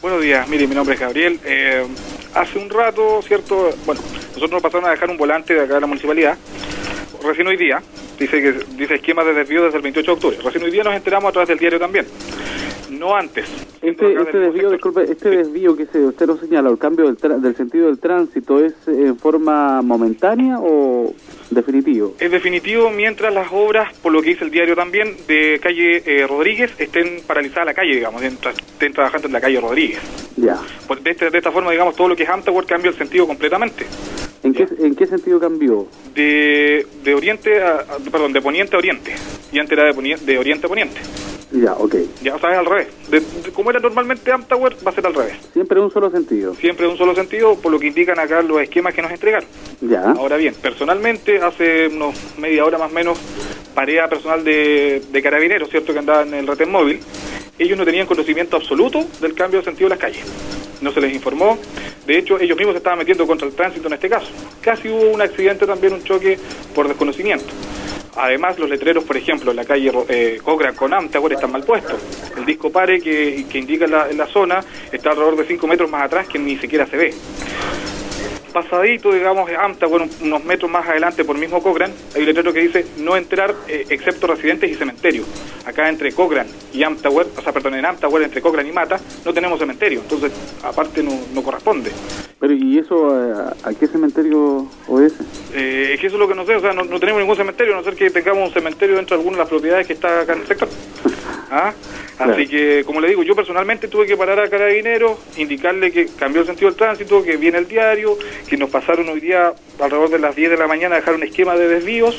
Buenos días, mire, mi nombre es Gabriel. Hace un rato, ¿cierto? Bueno, nosotros nos pasaron a dejar un volante de acá de la municipalidad. Recién hoy día, dice esquema de desvío desde el 28 de octubre. Recién hoy día nos enteramos a través del diario también. No antes. Este desvío, disculpe, este desvío que usted nos señala, el cambio del sentido del tránsito, ¿es en forma momentánea o definitivo? Es definitivo mientras las obras, por lo que dice el diario también, de calle Rodríguez, estén paralizadas la calle, digamos, mientras estén trabajando en la calle Rodríguez. Ya. Pues de esta forma, digamos, todo lo que es Amtower cambia el sentido completamente. ¿En qué sentido cambió? De poniente a oriente. Y antes era de oriente a poniente. Ya, ok. Ya, o sea, es al revés. Como era normalmente Amtower, va a ser al revés. Siempre un solo sentido. Siempre un solo sentido, por lo que indican acá los esquemas que nos entregaron. Ya. Ahora bien, personalmente, hace unos media hora más o menos, paré a personal de carabineros, ¿cierto?, que andaba en el retén móvil. Ellos no tenían conocimiento absoluto del cambio de sentido de las calles. No se les informó. De hecho, ellos mismos se estaban metiendo contra el tránsito en este caso. Casi hubo un accidente también, un choque por desconocimiento. Además, los letreros, por ejemplo, en la calle Cochrane con Amtower están mal puestos. El disco pare que indica en la zona está alrededor de 5 metros más atrás, que ni siquiera se ve. Pasadito, digamos, Amtower, unos metros más adelante por mismo Cochrane, hay un letrero que dice no entrar excepto residentes y cementerios. Acá entre Cochrane y Amtower, en Amtower entre Cochrane y Mata, no tenemos cementerio, entonces aparte no corresponde. Pero ¿y eso a qué cementerio obedece? Es que eso es lo que no sé, o sea, no tenemos ningún cementerio, a no ser que tengamos un cementerio dentro de alguna de las propiedades que está acá en el sector. ¿Ah? Claro. Así que, como le digo, yo personalmente tuve que parar a Carabineros, indicarle que cambió el sentido del tránsito, que viene el diario, que nos pasaron hoy día alrededor de las 10 de la mañana a dejar un esquema de desvíos.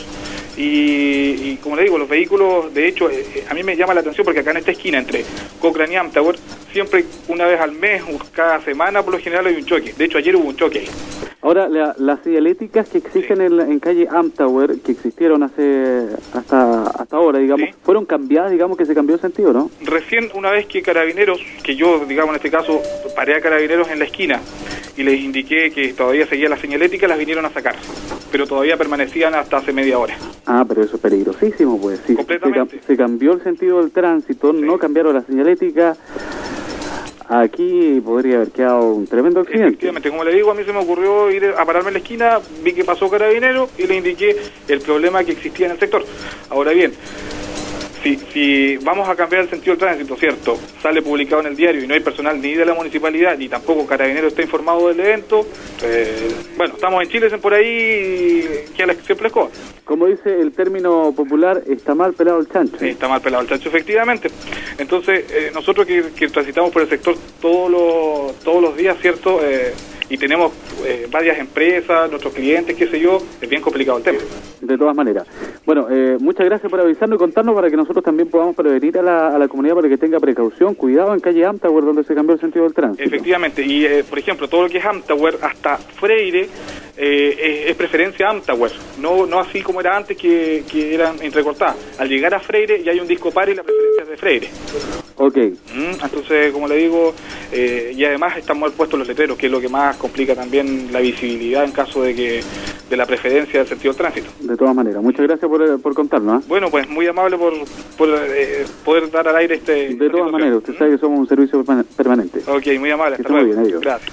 Y como le digo, los vehículos, de hecho, a mí me llama la atención porque acá en esta esquina entre Cochrane y Amtower, siempre una vez al mes, cada semana por lo general hay un choque. De hecho, ayer hubo un choque ahí. Ahora, las señaléticas que existen en calle Amtower, que existieron hasta ahora, digamos, ¿fueron cambiadas, digamos, que se cambió el sentido, no? Recién, una vez que Carabineros, que yo, digamos, en este caso, paré a Carabineros en la esquina y les indiqué que todavía seguía la señalética, las vinieron a sacar, pero todavía permanecían hasta hace media hora. Ah, pero eso es peligrosísimo, pues. Sí, completamente. Se cambió el sentido del tránsito, no cambiaron la señalética. Aquí podría haber quedado un tremendo accidente. Efectivamente, como le digo, a mí se me ocurrió ir a pararme en la esquina, vi que pasó Carabinero y le indiqué el problema que existía en el sector. Ahora bien, si vamos a cambiar el sentido del tránsito, ¿cierto? Sale publicado en el diario y no hay personal ni de la municipalidad, ni tampoco Carabinero está informado del evento, bueno, estamos en Chile, dicen por ahí, que a la siempre escoba. Como dice el término popular, está mal pelado el chancho. Está mal pelado el chancho, efectivamente. Entonces, nosotros que transitamos por el sector todos los días, ¿cierto?, y tenemos varias empresas, nuestros clientes, qué sé yo, es bien complicado el tema. De todas maneras. Bueno, muchas gracias por avisarnos y contarnos para que nosotros también podamos prevenir a la comunidad para que tenga precaución, cuidado en calle Amtower donde se cambió el sentido del tránsito. Efectivamente, y por ejemplo, todo lo que es Amtower hasta Freire es preferencia Amtower, no así como era antes que eran entrecortadas. Al llegar a Freire ya hay un disco par y la preferencia es de Freire. Ok. Entonces, como le digo, y además están mal puestos los letreros, que es lo que más complica también la visibilidad en caso de la preferencia del sentido del tránsito. De todas maneras, muchas gracias por contarnos. Bueno, pues muy amable por poder dar al aire De todas maneras, usted sabe que somos un servicio permanente. Ok, muy amable. Hasta luego. Muy bien, adiós. Gracias.